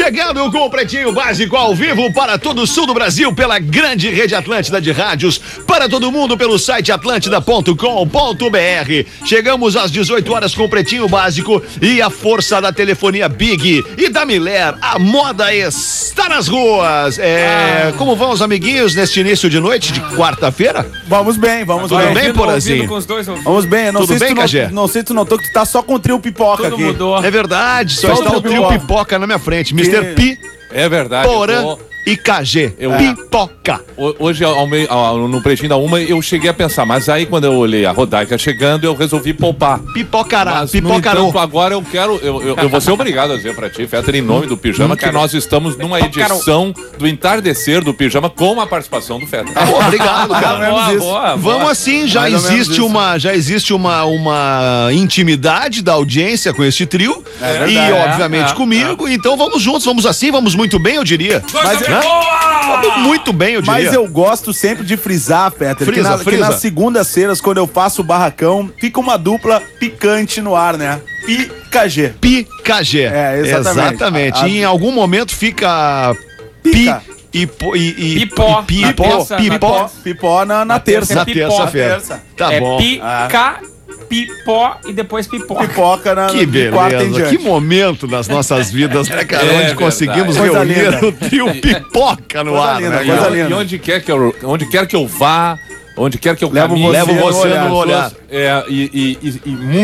Chegando com o Pretinho Básico ao vivo para todo o sul do Brasil pela grande rede Atlântida de rádios, para todo mundo pelo site atlântida.com.br. Chegamos às 18 horas com o Pretinho Básico e a força da telefonia Big e da Miller. A moda está nas ruas. Como vão os amiguinhos neste início de noite de quarta-feira? Vamos bem, vamos bem. Tudo bem, Porazinho? Vamos bem, não Tudo sei bem, se Cagé? não sei se tu notou que tu tá só com o trio pipoca Tudo aqui. mudou. É verdade, só está o trio pipoca na minha frente. Mr. P, É verdade. Porã e KG. Pipoca. Hoje, no Pretinho da Uma, eu cheguei a pensar, mas aí quando eu olhei a Rodaica chegando, eu resolvi poupar. Pipocará, Mas, no pipocarô. entanto, agora eu vou ser obrigado a dizer pra ti, Fetter, em nome do Pijama, que nós estamos numa edição do Entardecer do Pijama com a participação do Fetter. Obrigado, cara. Vamos assim, já existe uma intimidade da audiência com este trio e obviamente comigo, então vamos juntos, vamos assim, vamos muito bem, eu diria. Vamos muito bem, eu diria. Mas eu gosto sempre de frisar, Fetter, que nas segundas-feiras, quando eu faço o barracão, fica uma dupla picante no ar, né? Pi-KG. Pi-KG. Exatamente. E em algum momento fica Pica. Pipó na terça. Na terça-feira. Tá bom. Pipó e depois pipoca. Pipoca na Que quarta em beleza, diante. que momento nas nossas vidas, né, cara? Onde verdade. conseguimos Coisa reunir linda. o trio pipoca no ar, linda, né, coisa cara? linda. E onde quer que eu vá, onde quer que eu Levo caminhe, Levo você no olhar. E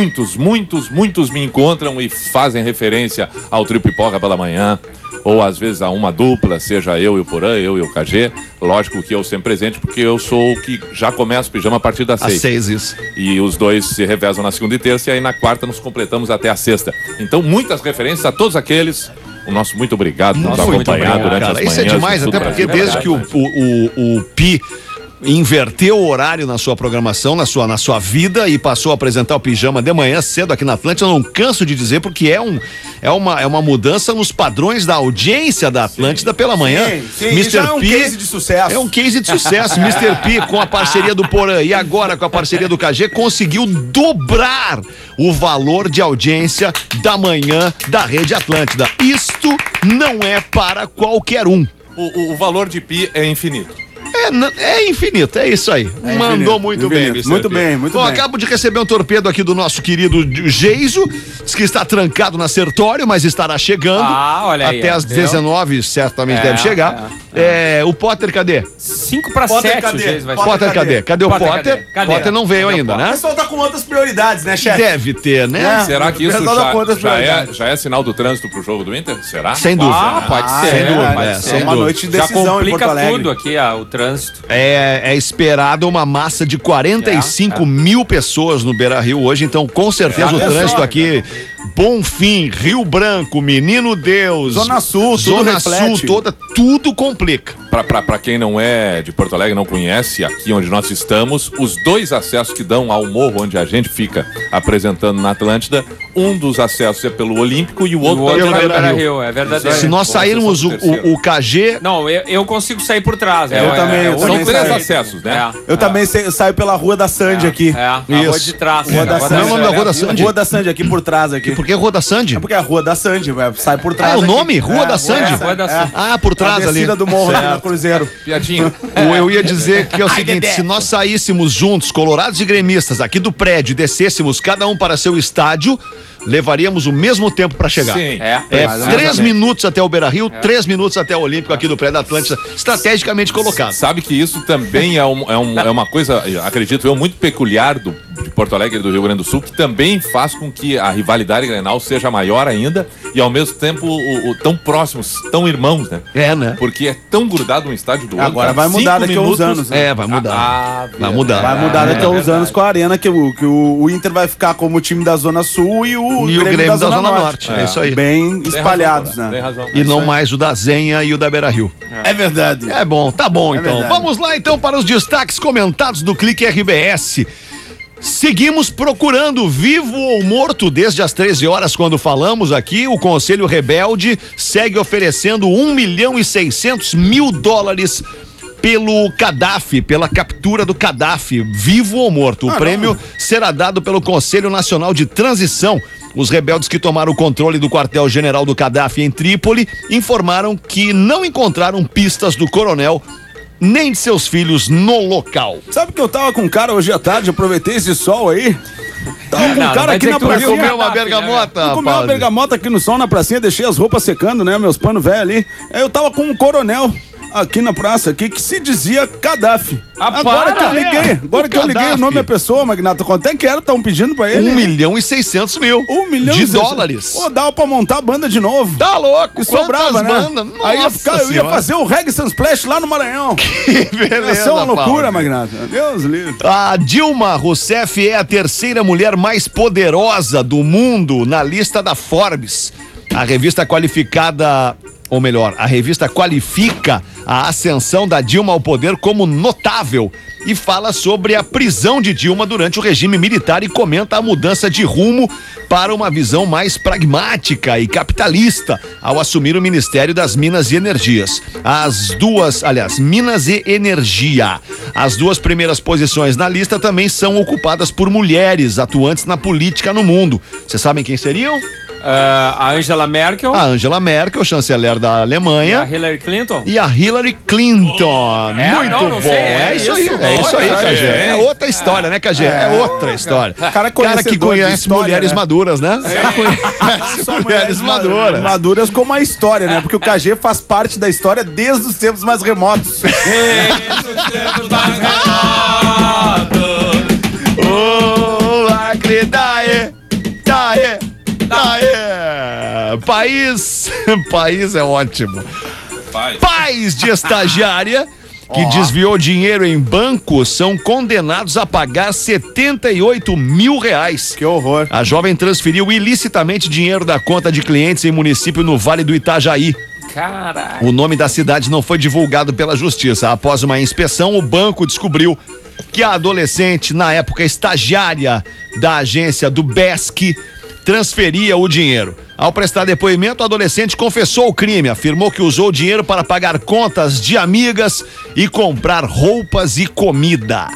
muitos me encontram e fazem referência ao trio pipoca pela manhã, ou às vezes a uma dupla, seja eu e o Porã, eu e o KG. Lógico que eu sempre presente, porque eu sou o que já começa o Pijama a partir das 6. Às 6, isso. E os dois se revezam na segunda e terça, e aí na quarta nos completamos até a sexta. Então, muitas referências a todos aqueles. O nosso muito obrigado por nos acompanhar durante as Cara, manhãs. isso é demais, do até Sul do porque Brasil. desde que o Pi inverteu o horário na sua programação, na sua vida e passou a apresentar o Pijama de manhã cedo aqui na Atlântida, eu não canso de dizer, porque é uma mudança nos padrões da audiência da Atlântida pela manhã. Sim, isso é um case de sucesso. É um case de sucesso. Mr. P, com a parceria do Porã e agora com a parceria do KG, conseguiu dobrar o valor de audiência da manhã da Rede Atlântida. Isto não é para qualquer um. O valor de Pi é infinito. É infinito, é isso aí. Mandou muito bem, Mr. Muito P. bem, muito Bom, bem. acabo de receber um torpedo aqui do nosso querido Geiso, diz que está trancado na Sertório, mas estará chegando. Olha aí. Até às 19 certamente deve chegar. O Potter, cadê? 5 para Potter, 7 cadê? o Geis vai Potter, cadê? Cadê o Potter, Potter? cadê? Potter não veio ainda, O né? pessoal tá com outras prioridades, né, chefe? Deve ter, né? Será que isso pessoal dá conta das prioridades. já é sinal do trânsito pro jogo do Inter? Será? Sem dúvida. Pode ser. sem dúvida, pode é, ser. sem É uma dúvida. noite de Já decisão em Porto complica Alegre. tudo aqui, o trânsito. É esperado uma massa de 45 mil pessoas no Beira-Rio hoje, então com certeza o olha trânsito só, aqui, Bonfim, Rio Branco, Menino Deus, Zona Sul, tudo Zona Sul reflete. toda, tudo complica. Pra quem não é de Porto Alegre, não conhece aqui onde nós estamos, os dois acessos que dão ao morro onde a gente fica apresentando na Atlântida, um dos acessos é pelo Olímpico e o outro outro é o é o Beira-Rio. Beira-Rio, é verdadeiro. Se nós sairmos o KG, Não, eu consigo sair por trás. Eu também São três saio. acessos, né? Eu também saio pela Rua da Sandy aqui. A rua de trás. Rua da Qual é o nome da Rua da Sandy? Rua da Sandy aqui por trás aqui. Por que Rua da Sandy? É porque é a Rua da Sandy, sai por trás. Ah, o aqui. nome? Rua da Sandy? Rua da Sandy. Ah, por trás a ali. descida do morro aqui na Cruzeiro. Piadinha. Eu ia dizer que é o seguinte, se nós saíssemos juntos, colorados e gremistas, aqui do prédio, e descêssemos cada um para seu estádio, levaríamos o mesmo tempo para chegar. Sim. Mais ou 3 menos. minutos até o Beira-Rio, 3 minutos até o Olímpico aqui do prédio da Atlântida, estrategicamente colocado. Sabe que isso também é uma coisa, acredito eu, muito peculiar de Porto Alegre e do Rio Grande do Sul, que também faz com que a rivalidade Grenal seja maior ainda e ao mesmo tempo tão próximos, tão irmãos, né? Né? Porque é tão grudado um estádio do outro. Agora cara. vai mudar 5 daqui a uns minutos. anos, né? Vai mudar. Vai Vai mudar. Vai mudar daqui a uns verdade. anos com a Arena, que o Inter vai ficar como o time da Zona Sul e o Grêmio da Zona Norte. É isso aí. Bem Tem espalhados, razão, né? Tem razão. E não mais o da Zenha e o da Beira-Rio. É verdade. É bom, tá bom então. verdade. Vamos lá então para os destaques comentados do Clique RBS. Seguimos procurando vivo ou morto desde as 13 horas quando falamos aqui. O Conselho Rebelde segue oferecendo $1.600.000 pelo Gaddafi, pela captura do Gaddafi, vivo ou morto. O prêmio será dado pelo Conselho Nacional de Transição. Os rebeldes que tomaram o controle do quartel-general do Gaddafi em Trípoli informaram que não encontraram pistas do coronel nem de seus filhos no local. Sabe que eu tava com um cara hoje à tarde, aproveitei esse sol aí. Tava com um cara aqui na pracinha. Comeu uma bergamota, Eu comi uma bergamota aqui no sol, na pracinha, deixei as roupas secando, né? Meus panos velhos ali. Aí eu tava com um coronel aqui na praça, aqui, que se dizia Gaddafi. Agora que eu liguei o nome da pessoa, Magnata, quanto é que era? Estão pedindo pra ele? 1.600.000 de dólares. Pô, dava pra montar a banda de novo. Tá louco, e sobrava, né? Bandas? Aí eu ia fazer o Reggae Sunsplash lá no Maranhão. Que beleza, essa é uma loucura, Magnata. Deus livre. A Dilma Rousseff é a terceira mulher mais poderosa do mundo na lista da Forbes. A revista a revista qualifica a ascensão da Dilma ao poder como notável e fala sobre a prisão de Dilma durante o regime militar e comenta a mudança de rumo para uma visão mais pragmática e capitalista ao assumir o Ministério das Minas e Energias. Minas e Energia. As duas primeiras posições na lista também são ocupadas por mulheres atuantes na política no mundo. Vocês sabem quem seriam? A Angela Merkel. A Angela Merkel, chanceler da Alemanha. A Hillary Clinton. E a Hillary Clinton. Muito bom. É isso aí, Cagé. É outra história, né, Cagé? É outra história. Cara que conhece mulheres maduras, né? Mulheres maduras. Maduras como a história, né? Porque o Cagé faz parte da história desde os tempos mais remotos. Desde os tempos mais remotos. O lacre daê. País é ótimo. Pais de estagiária que desviou dinheiro em banco são condenados a pagar R$78 mil. Que horror. A jovem transferiu ilicitamente dinheiro da conta de clientes em município no Vale do Itajaí. Caralho. O nome da cidade não foi divulgado pela justiça. Após uma inspeção, o banco descobriu que a adolescente, na época estagiária da agência do BESC, transferia o dinheiro. Ao prestar depoimento, o adolescente confessou o crime, afirmou que usou o dinheiro para pagar contas de amigas e comprar roupas e comida.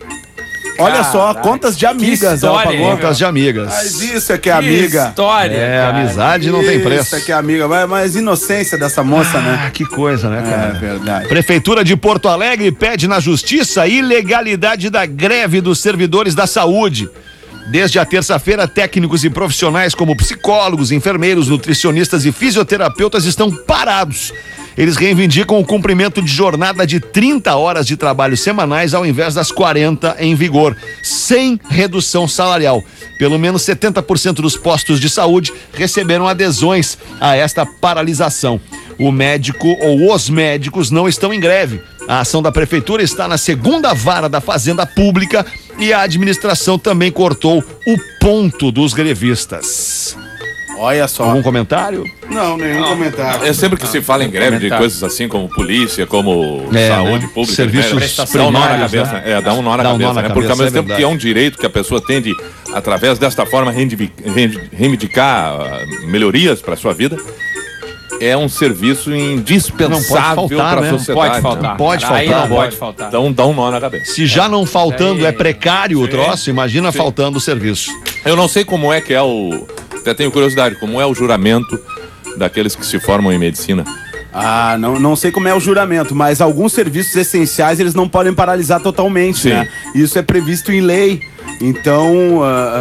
Olha só, contas de amigas. Ela pagou. Contas de amigas. Mas isso é que é amiga. História. Cara. Amizade não tem preço. Isso é que é amiga. Mas inocência dessa moça, né? Que coisa, né, cara? É verdade. Prefeitura de Porto Alegre pede na justiça a ilegalidade da greve dos servidores da saúde. Desde a terça-feira, técnicos e profissionais como psicólogos, enfermeiros, nutricionistas e fisioterapeutas estão parados. Eles reivindicam o cumprimento de jornada de 30 horas de trabalho semanais ao invés das 40 em vigor, sem redução salarial. Pelo menos 70% dos postos de saúde receberam adesões a esta paralisação. O médico ou os médicos não estão em greve. A ação da prefeitura está na segunda vara da Fazenda Pública e a administração também cortou o ponto dos grevistas. Olha só. Algum comentário? Não, nenhum comentário. É sempre que se fala em greve de coisas assim como polícia, como saúde pública, serviços dá um nó na cabeça, né? Dá um nó na cabeça, né? Porque ao mesmo tempo que é um direito que a pessoa tem de, através desta forma, reivindicar melhorias para a sua vida, é um serviço indispensável para a sociedade. Não pode faltar. Então dá um nó na cabeça. Se já não faltando é precário o troço, imagina faltando o serviço. Eu não sei como é que é até tenho curiosidade, como é o juramento daqueles que se formam em medicina? Ah, não sei como é o juramento, mas alguns serviços essenciais eles não podem paralisar totalmente, né? Isso é previsto em lei. Então,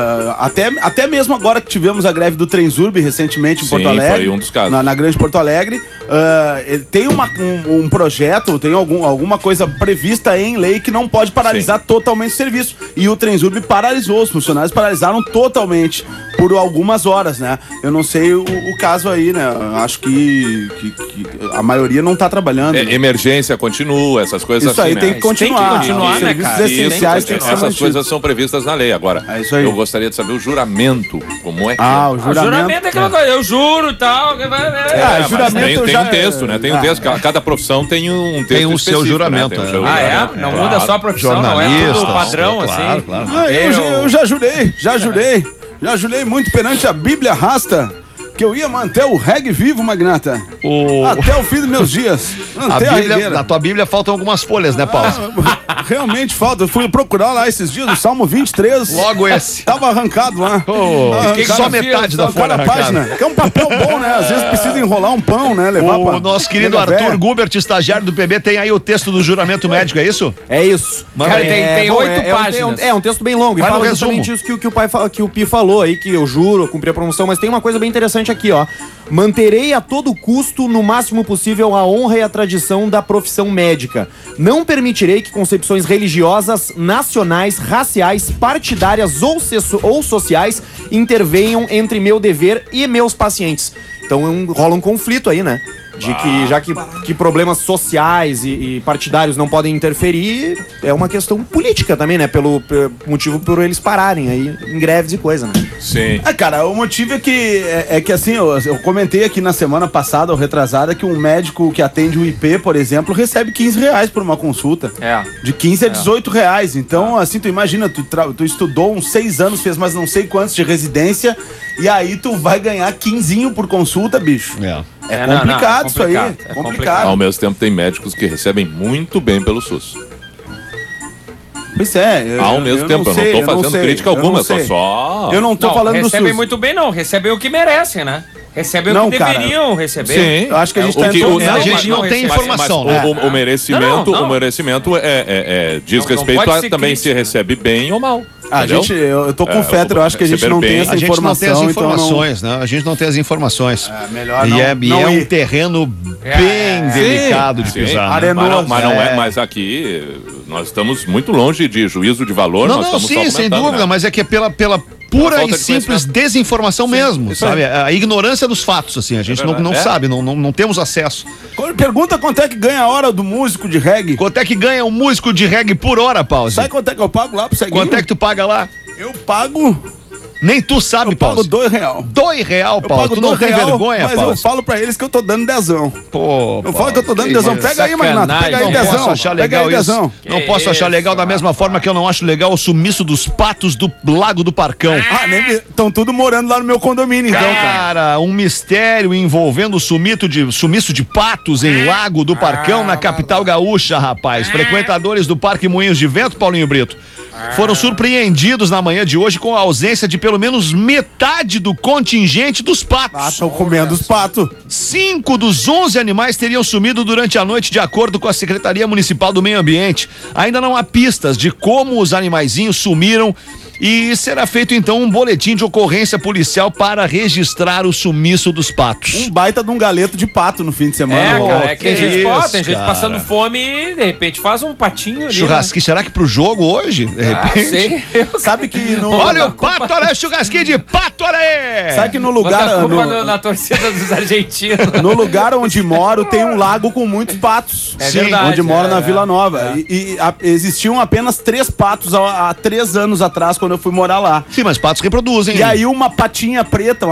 até mesmo agora que tivemos a greve do Transurb recentemente em Porto Alegre, foi um dos casos. Na Grande Porto Alegre, tem um projeto, tem alguma coisa prevista em lei que não pode paralisar totalmente o serviço. E o Transurb paralisou, os funcionários paralisaram totalmente por algumas horas, né? Eu não sei o caso aí, né? Acho que a maioria não tá trabalhando. Né? Emergência continua, essas coisas isso assim, aí tem que continuar. Né, serviços essenciais tem que ser essas coisas são previstas na lei. Agora, eu gostaria de saber o juramento, como é que o juramento é aquela coisa, eu juro e tal. Juramento tem um texto, né? Tem um texto, cada profissão tem um texto tem o seu juramento. Né? Não muda só a profissão, não é tudo padrão, assim. Claro. Eu já jurei muito perante a Bíblia Rasta que eu ia manter o reggae vivo, Magnata. Até o fim dos meus dias. Na tua Bíblia faltam algumas folhas, né, Paulo? Realmente falta. Eu fui procurar lá esses dias, o Salmo 23. Logo esse. Tava arrancado lá. Só metade da folha página. Que é um papel bom, né? Às vezes precisa enrolar um pão, né? Levar o nosso querido Arthur Gubert, estagiário do PB, tem aí o texto do juramento médico, é isso? É isso. Cara, tem 8 páginas. É um texto bem longo. Vai e fala no justamente isso que o Pi falou aí, que eu juro, cumpri a promoção, mas tem uma coisa bem interessante aqui, ó. Manterei a todo custo, no máximo possível, a honra e a tradição da profissão médica. Não permitirei que concepções religiosas, nacionais, raciais, partidárias ou sociais intervenham entre meu dever e meus pacientes. Então rola um conflito aí, né? De que, já que problemas sociais e partidários não podem interferir, é uma questão política também, né? Pelo motivo por eles pararem aí em greves e coisa, né? Sim. Cara, o motivo é que assim, eu comentei aqui na semana passada ou retrasada que um médico que atende o IP, por exemplo, recebe R$15 por uma consulta. De 15 a 18 reais. Então, assim, tu imagina, tu estudou uns 6 anos, fez mais não sei quantos de residência, e aí tu vai ganhar 15 por consulta, bicho. É complicado isso aí. É complicado. Ao mesmo tempo, tem médicos que recebem muito bem pelo SUS. Pois é. Ao mesmo tempo, eu não tô fazendo crítica alguma, eu não tô falando do SUS. Recebem muito bem, não. Recebem o que merecem, né? Recebem o que deveriam receber. Sim. Eu acho que a gente a gente não tem informação, né? O merecimento diz respeito a também se recebe bem ou mal. Eu tô com o Fetter, eu acho que a gente não tem essa informação. A gente não tem as informações, né? A gente não tem as informações. Melhor não. É um terreno bem delicado de pisar. Mas aqui nós estamos muito longe de juízo de valor. Sim, sem dúvida, mas é que é pela pura e simples desinformação mesmo, sabe? A ignorância dos fatos, assim, a gente não sabe, não temos acesso. Pergunta quanto é que ganha a hora do músico de reggae. Quanto é que ganha um músico de reggae por hora, Pause? Sabe quanto é que eu pago lá pro Ceguinho? Quanto é que tu paga lá? Eu pago... Nem tu sabe, Paulo. Eu pago R$2. Paulo. Tu não tem vergonha, mas Paulo. eu falo pra eles que eu tô dando dezão. Eu falo que eu tô dando dezão. Pega aí, Magnata. Pega aí, dezão. Não posso achar legal isso. Não posso achar legal da mesma forma que eu não acho legal o sumiço dos patos do Lago do Parcão. Estão tudo morando lá no meu condomínio, então, cara. Cara, um mistério envolvendo o sumiço de patos em Lago do Parcão, na capital gaúcha, rapaz. Frequentadores do Parque Moinhos de Vento, Paulinho Brito, foram surpreendidos na manhã de hoje com a ausência de pelo menos metade do contingente dos patos. Estão comendo os patos. 5 dos 11 animais teriam sumido durante a noite, de acordo com a Secretaria Municipal do Meio Ambiente. Ainda não há pistas de como os animaizinhos sumiram e será feito então um boletim de ocorrência policial para registrar o sumiço dos patos. Um baita de um galeto de pato no fim de semana. Cara, tem gente passando fome e de repente faz um patinho ali. Churrasquinho, né? Será que pro jogo hoje? De repente? Sabe que no... Olha o pato, olha o churrasquinho de pato, olha aí! Sabe que no lugar... na torcida dos argentinos. No lugar onde moro tem um lago com muitos patos. É verdade. Onde moro na Vila Nova. E existiam apenas 3 patos há 3 anos atrás, quando eu fui morar lá. Sim, mas patos reproduzem. E aí uma patinha preta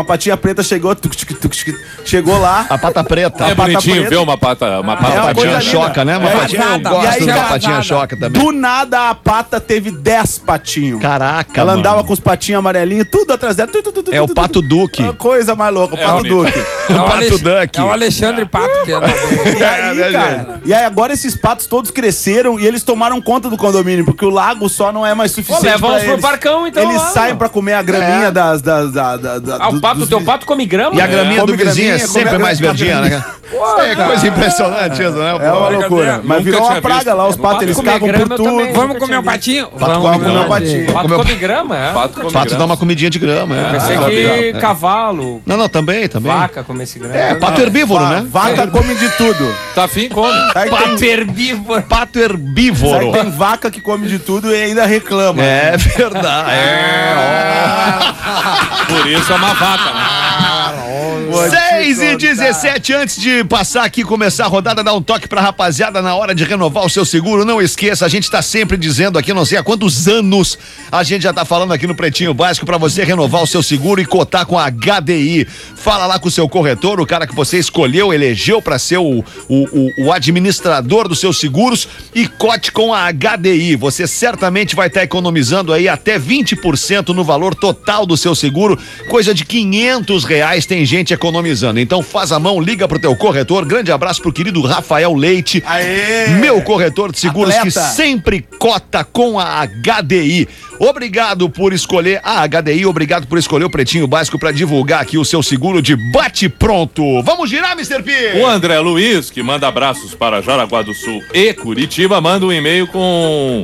chegou lá. A pata preta. É bonitinho ver uma patinha choca, né? Uma patinha, eu gosto de uma patinha choca também. Do nada a pata teve 10 patinhos. Caraca, ela andava com os patinhos amarelinhos, tudo atrás dela. É o Pato Duque. Uma coisa mais louca, o Pato Duque. O Pato Duque. É o Alexandre Pato que E aí agora esses patos todos cresceram e eles tomaram conta do condomínio, porque o lago só não é mais suficiente pra eles. Vamos pro Barcão, então. Eles saem pra comer a graminha o teu pato come grama? E a graminha do vizinho é sempre mais verdinha, né? É coisa impressionante isso, né? É uma loucura. Mas virou uma praga lá, os patos, eles cagam por tudo. Vamos comer um patinho? Pato come um patinho. Pato come grama, é? Pato dá uma comidinha de grama, é. Pensei que cavalo. Não, também. Vaca come esse grama. É, pato herbívoro, né? Vaca come de tudo. Tá afim, come. Pato herbívoro. Pato herbívoro. Tem vaca que come de tudo e ainda reclama. É verdade. Por isso é uma vaca, né? 6h17, antes de passar aqui, começar a rodada, dar um toque pra rapaziada na hora de renovar o seu seguro. Não esqueça, a gente tá sempre dizendo aqui, não sei há quantos anos a gente já tá falando aqui no Pretinho Básico pra você renovar o seu seguro e cotar com a HDI. Fala lá com o seu corretor, o cara que você escolheu, elegeu pra ser o administrador dos seus seguros, e cote com a HDI. Você certamente vai estar economizando aí até 20% no valor total do seu seguro, coisa de R$500 tem gente economizando. Então faz a mão, liga pro teu corretor. Grande abraço pro querido Rafael Leite. Aê! Meu corretor de seguros, Atleta. que sempre cota com a HDI. Obrigado por escolher a HDI, obrigado por escolher o Pretinho Básico para divulgar aqui o seu seguro de bate-pronto. Vamos girar, Mr. P? O André Luiz, que manda abraços para Jaraguá do Sul e Curitiba, manda um e-mail com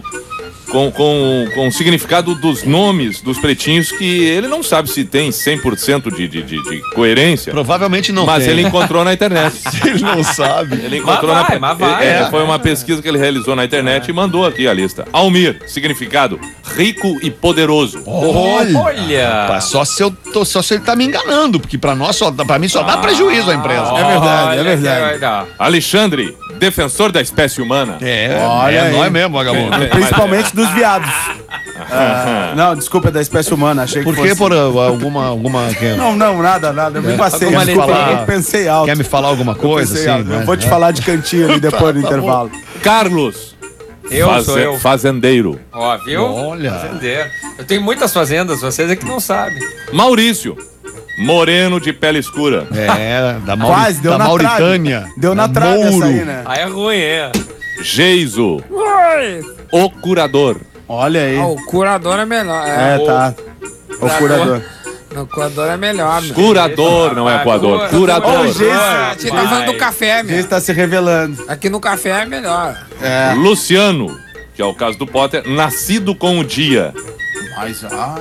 o significado dos nomes dos pretinhos, que ele não sabe se tem 100% de coerência. Provavelmente não mas tem. ele encontrou na internet. Ele não sabe. Ele encontrou Mas vai. Foi uma pesquisa que ele realizou na internet e mandou aqui a lista. Almir, significado rico e poderoso. Olha! Pá, só se ele tá me enganando, porque pra mim só dá prejuízo a empresa. É verdade, é Olha que verdade. vai dar. Alexandre, defensor da espécie humana. Olha aí. nós mesmo, vagabundo. Principalmente dos viados. Não, desculpa, é da espécie humana. Achei Por que que fosse... por alguma Não, nada. Eu me passei. Alguma Desculpa, letra- eu pensei alto. Quer me falar alguma coisa? Pensei Assim, alto. né? Eu vou te falar de cantinho ali depois do intervalo. Carlos, Sou eu. fazendeiro. Ó, viu? Olha. Fazendeiro. Eu tenho muitas fazendas, vocês é que não sabem. Maurício, moreno de pele escura. Quase, deu da na Mauritânia. trave. Deu na Da trave essa Mouro. aí, né? Aí é ruim, é. Geiso, o curador. Olha aí. O curador é melhor. Tá. O curador. O curador é melhor, meu. Curador, não é coador. Curador. Ô, Geis. A gente tá falando do café, Ele meu. está se revelando. Aqui no café é melhor. Luciano, que é o caso do Potter, nascido com o dia. Mas,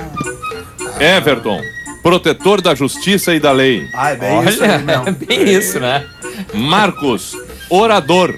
Everton, protetor da justiça e da lei. é bem isso aí, Olha, não. é bem isso, né? Marcos, orador.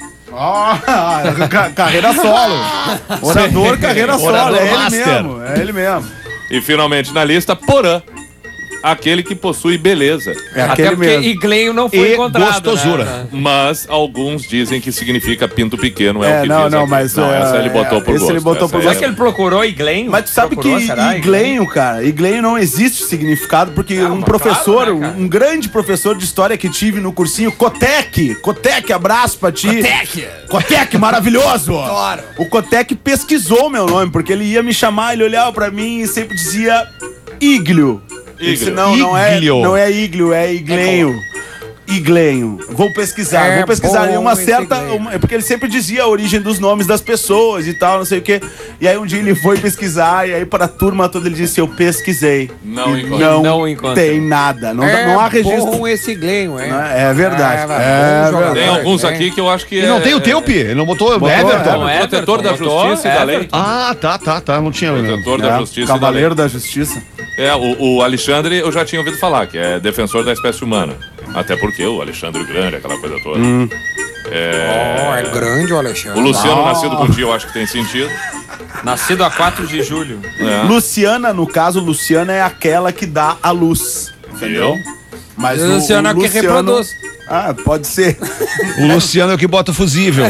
Carreira solo. Orador, carreira solo. Orador É ele master. mesmo. É ele mesmo. E finalmente na lista, Porã, aquele que possui beleza. É Até aquele porque mesmo. Igleio não foi E encontrado. gostosura. Né? Mas alguns dizem que significa pinto pequeno. É o que Não, diz não, aqui. mas. Não, essa ele botou por esse gosto. ele botou essa por aí Será gosto. que ele procurou Igleio? Mas tu sabe Procurou, que será, Iglenho, cara, Iglenho não existe significado, porque um mas professor, claro, né, cara? um grande professor de história que tive no cursinho, Cotec, abraço pra ti. Cotec, maravilhoso! O Cotec pesquisou meu nome, porque ele ia me chamar, ele olhava pra mim e sempre dizia Iglio. Eu disse, não Iglio. não é Iglio, é Iglenho. Iglenho. Vou pesquisar. É E bom uma esse certa. Iglenho. É porque ele sempre dizia a origem dos nomes das pessoas e tal, não sei o quê. E aí um dia ele foi pesquisar, e aí para a turma toda ele disse: eu pesquisei. Não E encontrei. não encontrei. tem nada. Não há registro. bom esse Glenn, é. É verdade. bom É jogador. verdade. Tem alguns É. aqui que eu acho que E não tem o teu, Pi? Ele não botou Everton? Não, é protetor da justiça e da lei. Everton. Ah, tá. Não tinha. Protetor da justiça e da lei. Cavaleiro da Justiça. O Alexandre eu já tinha ouvido falar, que é defensor da espécie humana. Até porque o Alexandre Grande, aquela coisa toda. É grande o Alexandre. O Luciano, nascido com dia, eu acho que tem sentido. Nascido a 4 de julho. É. Luciana, no caso, Luciana é aquela que dá a luz. Entendeu? Mas Luciano é o que reproduz. Ah, pode ser. O Luciano é o que bota o fusível.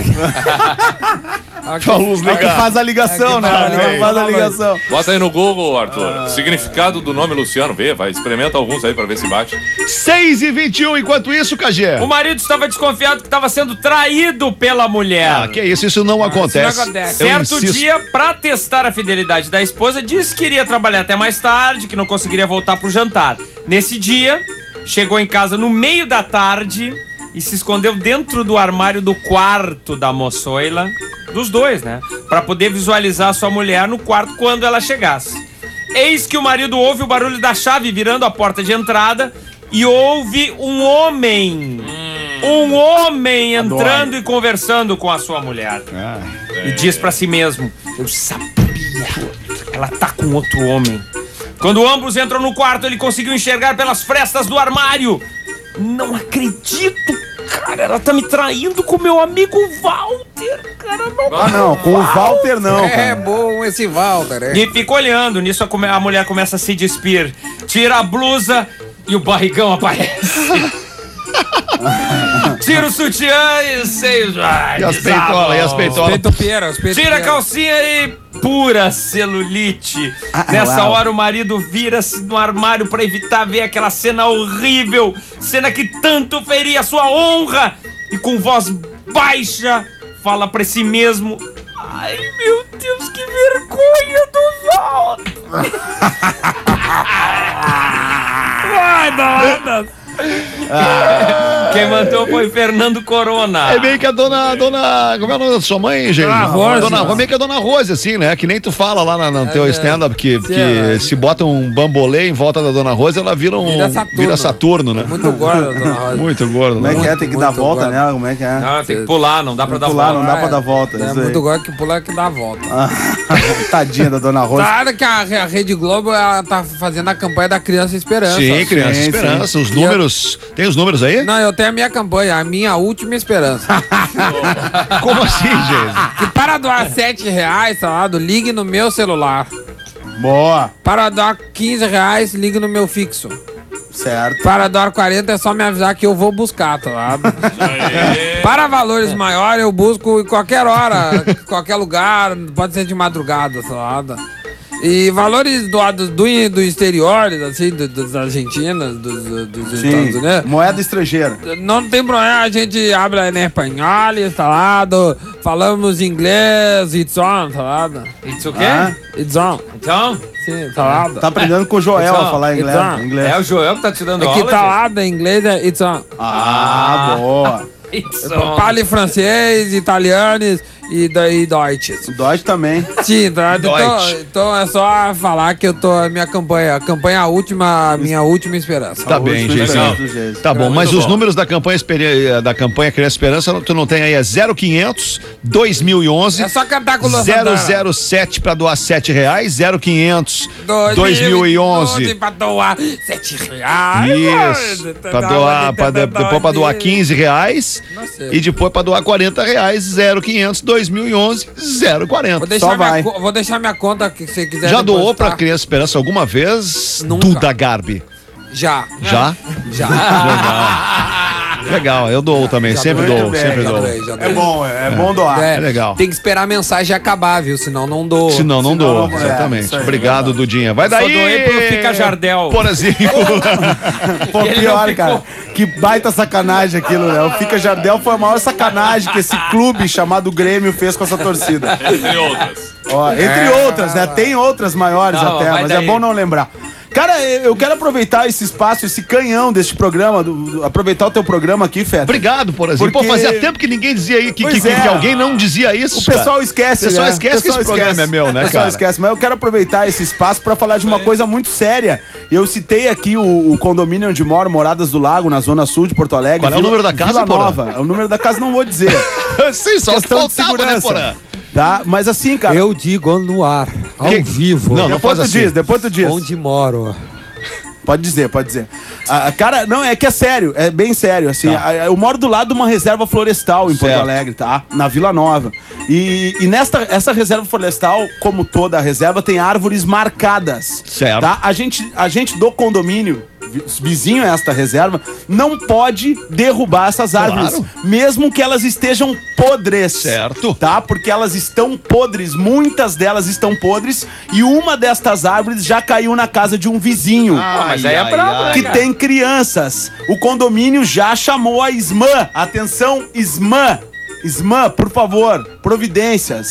Aqui, A luz É o que faz a ligação, né? É o que faz a ligação. Bota aí no Google, Arthur. Significado do nome Luciano. Experimenta alguns aí pra ver se bate. 6h21, enquanto isso, Cagé. O marido estava desconfiado que estava sendo traído pela mulher. Ah, que isso não acontece. não acontece. Eu Certo insisto. dia, pra testar a fidelidade da esposa, disse que iria trabalhar até mais tarde, que não conseguiria voltar pro jantar. Nesse dia, chegou em casa no meio da tarde e se escondeu dentro do armário do quarto da moçoila, dos dois, né? Pra poder visualizar sua mulher no quarto quando ela chegasse. Eis que o marido ouve o barulho da chave virando a porta de entrada e ouve um homem entrando e conversando com a sua mulher. E diz pra si mesmo: eu sabia, ela tá com outro homem. Quando ambos entram no quarto, ele conseguiu enxergar pelas frestas do armário. Não acredito, cara, ela tá me traindo com meu amigo Walter, cara, Não, com o Walter não, É cara. bom esse Walter, é. E fica olhando, nisso a mulher começa a se despir, tira a blusa E o barrigão aparece. Tira o sutiã e seios. E as peitolas, Peito-pera, Tira a calcinha e pura celulite. Nessa hora o marido vira-se no armário pra evitar ver aquela cena horrível, cena que tanto feria a sua honra, e com voz baixa fala pra si mesmo: ai, meu Deus, que vergonha do Valdo. Vai, Donas. Quem mandou foi Fernando Corona. É meio que a dona como é o nome da sua mãe, gente? Meio que a dona Rose, assim, né? Que nem tu fala lá no teu stand-up, que se bota um bambolê em volta da dona Rose, ela vira Saturno, né? Muito gorda, dona Rosa. Muito gordo. Como é que é? Tem que dar volta, gordo. né? Como é que é? Não, tem que pular, não dá pra dar Pular, volta. não dá pra dar volta. É isso aí. muito gordo que pular que dá a volta. Tadinha da dona Rosa. Claro que a Rede Globo ela tá fazendo a campanha da Criança Esperança. Sim, Criança Sim, Esperança. Os números. Tem os números aí? Não, eu tenho a minha campanha, a minha última esperança. Como assim, gente? Que para doar R$7, salado, ligue no meu celular. Boa. Para doar R$15, ligue no meu fixo. Certo. Para doar 40 é só me avisar que eu vou buscar, tá ligado? Para valores maiores eu busco em qualquer hora, em qualquer lugar, pode ser de madrugada, tá ligado? E valores doados do exterior, assim, das Argentinas, dos Estados Sim. Unidos. Moeda estrangeira. Não tem problema, a gente habla em espanhol, instalado, falamos inglês, it's on, salada. It's o quê? It's on. Então? Sim, salada. Tá aprendendo com o Joel a falar inglês. Então, inglês. É o Joel que tá te dando É que aula? salada em inglês é it's on. Ah, boa. Gente? It's Eu on. falo francês, italiano e Deutsch. O Dodge também. Sim, tá? Deutsch. Então é só falar que eu tô a minha campanha última, minha última esperança. Tá bem, Última Geizinho. esperança do Geizinho. Tá bom, Muito mas os bom. números da campanha Criança Esperança, tu não tem aí, é 0500 2011 É só cantar com o Luan Santana. 007 pra doar R$7, 0500 2011. Pra doar R$7. Isso, pra doar, depois pra doar R$15 Nossa. e depois pra doar R$40, 0500 2011 040. Vou deixar minha conta que você quiser. Já doou depositar. pra Criança Esperança alguma vez? Nunca. Duda Garbi. Já. Já? Legal, eu dou também, sempre doei dou, também, sempre já dou. doei, já É doei. bom, é bom doar. É legal. Tem que esperar a mensagem acabar, viu? Senão não dou. Senão não dou, não- exatamente. isso aí, Obrigado, Dudinha. Vai Só daí! doei pro Fica Jardel. Porazinho. Pô, Ele pior, não cara. Que baita sacanagem aquilo, né? O Fica Jardel foi a maior sacanagem que esse clube chamado Grêmio fez com essa torcida. Entre outras. Ó, entre outras, né? Tem outras maiores Não, até, vai mas daí. é bom não lembrar. Cara, eu quero aproveitar esse espaço, esse canhão deste programa, aproveitar o teu programa aqui, Feta. Obrigado, Porazinho. Pô, Porque- fazia tempo que ninguém dizia aí, que Pois é. alguém não dizia isso. O pessoal cara. esquece, O pessoal né? esquece que esse programa é meu, né, O pessoal cara? esquece, mas eu quero aproveitar esse espaço pra falar de uma coisa muito séria. Eu citei aqui o condomínio onde moro, Moradas do Lago, na zona sul de Porto Alegre. Qual é o número da casa, Vila Porã? Nova. O número da casa não vou dizer. Sim, só Questão de faltava, né, Porã? segurança. Tá? Mas assim, cara. Eu digo no ar, ao Que- vivo. Não, Depois faz tu assim. diz, depois tu diz. Onde moro. Pode dizer, pode dizer. Cara, não, é que é sério, é bem sério, assim. Eu moro do lado de uma reserva florestal em Porto Certo. Alegre, tá? Na Vila Nova. E essa reserva florestal, como toda a reserva, tem árvores marcadas. Certo. Tá? A gente do condomínio, vizinho a esta reserva, não pode derrubar essas árvores. Claro. Mesmo que elas estejam podres. Certo. Tá? Porque elas estão podres, muitas delas estão podres, e uma destas árvores já caiu na casa de um vizinho. mas aí é brabo, né, Que cara? tem crianças. O condomínio já chamou a SMAN. Atenção, SMAN. SMAN, por favor, providências.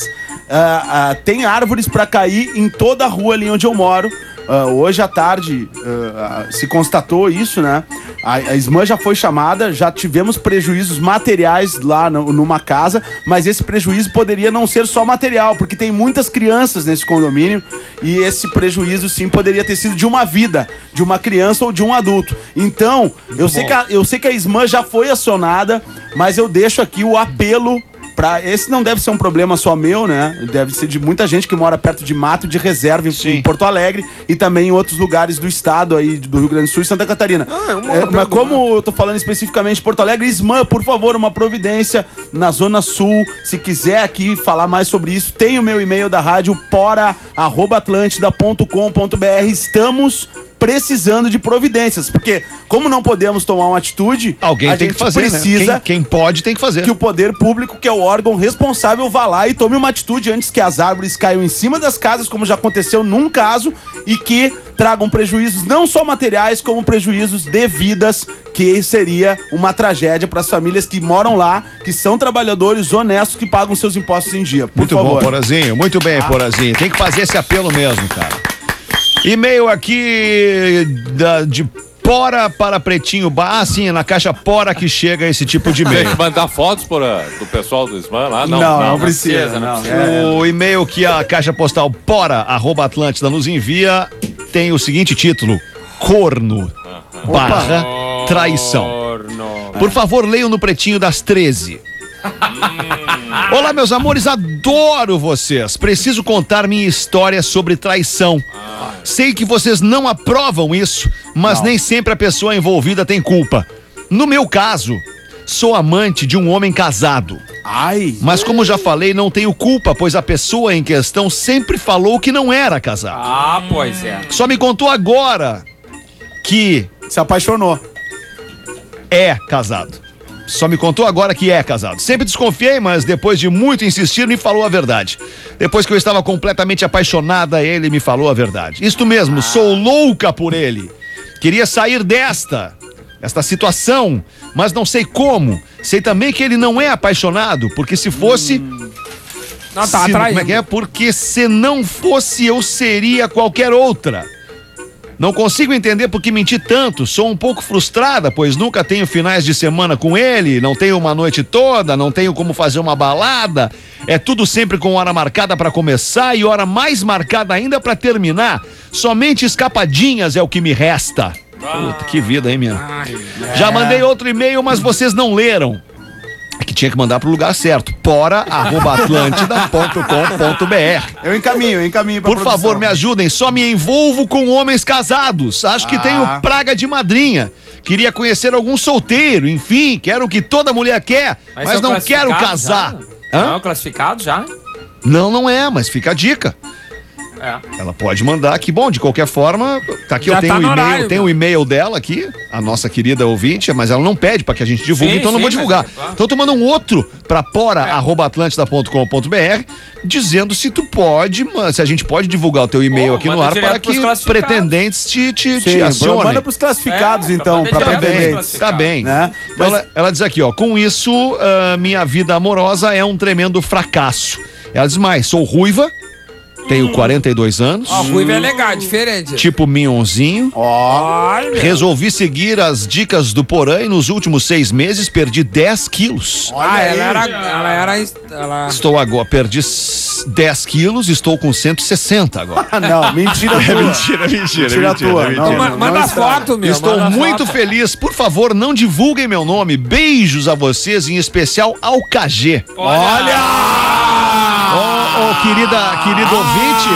Tem árvores pra cair em toda a rua ali onde eu moro. Hoje à tarde se constatou isso, né? A SMAN já foi chamada, já tivemos prejuízos materiais lá numa casa, mas esse prejuízo poderia não ser só material, porque tem muitas crianças nesse condomínio e esse prejuízo sim poderia ter sido de uma vida, de uma criança ou de um adulto. Então, eu sei que a SMAN já foi acionada, mas eu deixo aqui o apelo. Esse não deve ser um problema só meu, né? Deve ser de muita gente que mora perto de mato de reserva em Porto Alegre e também em outros lugares do estado aí, do Rio Grande do Sul e Santa Catarina. Mas como eu tô falando especificamente de Porto Alegre, SMAN, por favor, uma providência na Zona Sul. Se quiser aqui falar mais sobre isso, tem o meu e-mail da rádio, pora@atlantida.com.br. Estamos precisando de providências, porque como não podemos tomar uma atitude, Alguém tem que fazer, precisa né? Quem pode tem que fazer. que o poder público, que é o órgão responsável, vá lá e tome uma atitude antes que as árvores caiam em cima das casas, como já aconteceu num caso, e que tragam prejuízos não só materiais, como prejuízos de vidas, que seria uma tragédia para as famílias que moram lá, que são trabalhadores honestos, que pagam seus impostos em dia. Por Muito favor. bom, Porazinho. Muito bem, Porazinho. Tem que fazer esse apelo mesmo, cara. E-mail aqui de Pora para Pretinho Bar. Ah, sim, na caixa Pora que chega esse tipo de Tem e-mail. que mandar fotos do pessoal do Sman lá? Não precisa, não. O e-mail que a caixa postal Pora@Atlântida nos envia tem o seguinte título: Corno barra traição. Por favor, leiam no Pretinho das 13. Olá, meus amores, adoro vocês. Preciso contar minha história sobre traição. Sei que vocês não aprovam isso, mas nem sempre a pessoa envolvida tem culpa. No meu caso, sou amante de um homem casado. Ai. Mas como já falei, não tenho culpa, pois a pessoa em questão sempre falou que não era casado. Ah, pois é. Só me contou agora que Se apaixonou. é casado. Só me contou agora que é casado. Sempre desconfiei, mas depois de muito insistir, me falou a verdade. Depois que eu estava completamente apaixonada, ele me falou a verdade. Isto mesmo, sou louca por ele. Queria sair desta situação, mas não sei como. Sei também que ele não é apaixonado, porque se fosse... Não, tá como atraindo. é que é? Porque se não fosse, eu seria qualquer outra. Não consigo entender por que menti tanto. Sou um pouco frustrada, pois nunca tenho finais de semana com ele, não tenho uma noite toda, não tenho como fazer uma balada. É tudo sempre com hora marcada para começar e hora mais marcada ainda para terminar. Somente escapadinhas é o que me resta. Puta, que vida, hein, minha? Já mandei outro e-mail, mas vocês não leram. É que tinha que mandar pro lugar certo. Pora@atlantida.com.br. Eu encaminho pra Por favor, me ajudem. Só me envolvo com homens casados. Acho que tenho praga de madrinha. Queria conhecer algum solteiro. Enfim, quero o que toda mulher quer, mas são não quero classificados casar. já? Hã? Não, classificado já? Não é, mas fica a dica. É. Ela pode mandar aqui. Bom, de qualquer forma, tá aqui, Já eu tenho tá o no e-mail, horário, tem o e-mail dela aqui, a nossa querida ouvinte, mas ela não pede pra que a gente divulgue, Sim, então eu não sim, vou divulgar. mas é claro. Então tu manda um outro pra pora@atlantida.com.br dizendo se tu pode, se a gente pode divulgar o teu e-mail aqui no manda ar direto para pros que classificados. pretendentes te Sim, acionem. manda pros classificados, É, então, pra pra poder direto pretendentes. pros Tá bem. Né? Então Mas- ela diz aqui, ó, com isso, minha vida amorosa é um tremendo fracasso. Ela diz mais, sou ruiva, tenho 42 anos, Ó, ruiva é legal, é diferente. tipo minhonzinho. Olha, meu. Resolvi seguir as dicas do Porã e nos últimos 6 meses perdi 10 quilos. Ah, ela era. Estou agora, perdi 10 quilos, estou com 160 agora. Ah, não, mentira tua. Mentira tua. Não, Manda não está. foto, meu. Estou manda muito foto. feliz. Por favor, não divulguem meu nome. Beijos a vocês, em especial ao KG. Ô, querido ouvinte,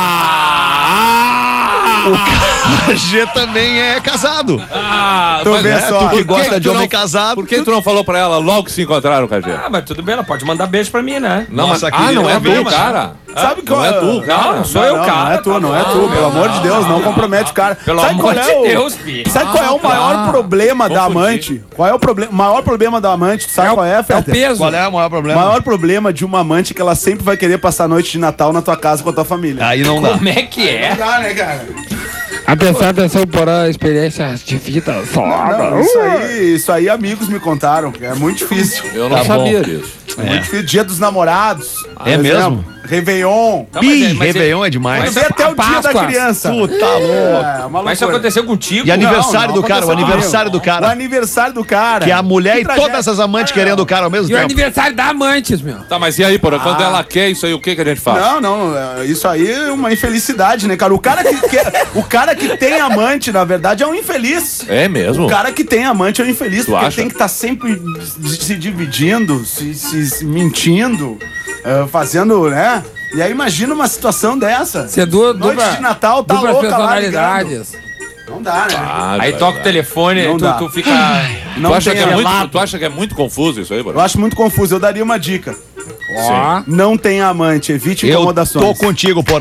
o KG também é casado. Tu vê É, só. tu que gosta que de tu homem não- casado. Por que tu não falou pra ela logo que se encontraram, KG? Ah, mas tudo bem, ela pode mandar beijo pra mim, né? Não, Nossa, mas, querida, não é problema, tu, cara. Sabe Não qual é tu, cara. Não, sou eu, cara. Não é tu, não é tu, pelo amor de Deus, não compromete o cara. Pelo Sabe amor qual é de o- Deus, Bi. Sabe qual é o maior problema da amante? Qual é o maior problema da amante? Tu sabe qual é, É o Feta? peso. Qual é o maior O problema? maior problema de uma amante é que ela sempre vai querer passar a noite de Natal na tua casa com a tua família. Aí não dá. Como é que é? Dá, né, cara? Atenção, porã, experiência de vida foda. Não, isso aí amigos me contaram, que é muito difícil. Eu não Tá sabia bom. disso. É muito difícil. Dia dos namorados. por É mesmo? Réveillon. Não, Ih, mas Réveillon é demais. Mas é até o dia da Páscoa. criança. Tu tá louco. É, uma Mas isso loucura. aconteceu contigo? E aniversário Não, do cara, o aconteceu aniversário do comigo. O cara. aniversário do cara. Que é a mulher Que e tragédia. todas as amantes querendo o cara ao mesmo E o tempo. aniversário da amantes, meu. Tá, mas e aí, porra? Quando ela quer isso aí, o que a gente faz? Não, isso aí é uma infelicidade, né, cara? O cara que tem amante, na verdade, é um infeliz. É mesmo? O cara que tem amante é um infeliz, Tu porque acha? tem que estar sempre se dividindo, se mentindo, fazendo, né? E aí imagina uma situação dessa. Você é Noite de Natal, tá duplas louca lá personalidades. Não dá, né? Ah, Aí toca o telefone, Não aí dá. tu fica... Não tu, acha tem que é muito, gelado. tu acha que é muito confuso isso aí, Eu porra? acho muito confuso. Eu daria uma dica. Ó. Não tenha amante, evite Eu incomodações. tô contigo, Porã.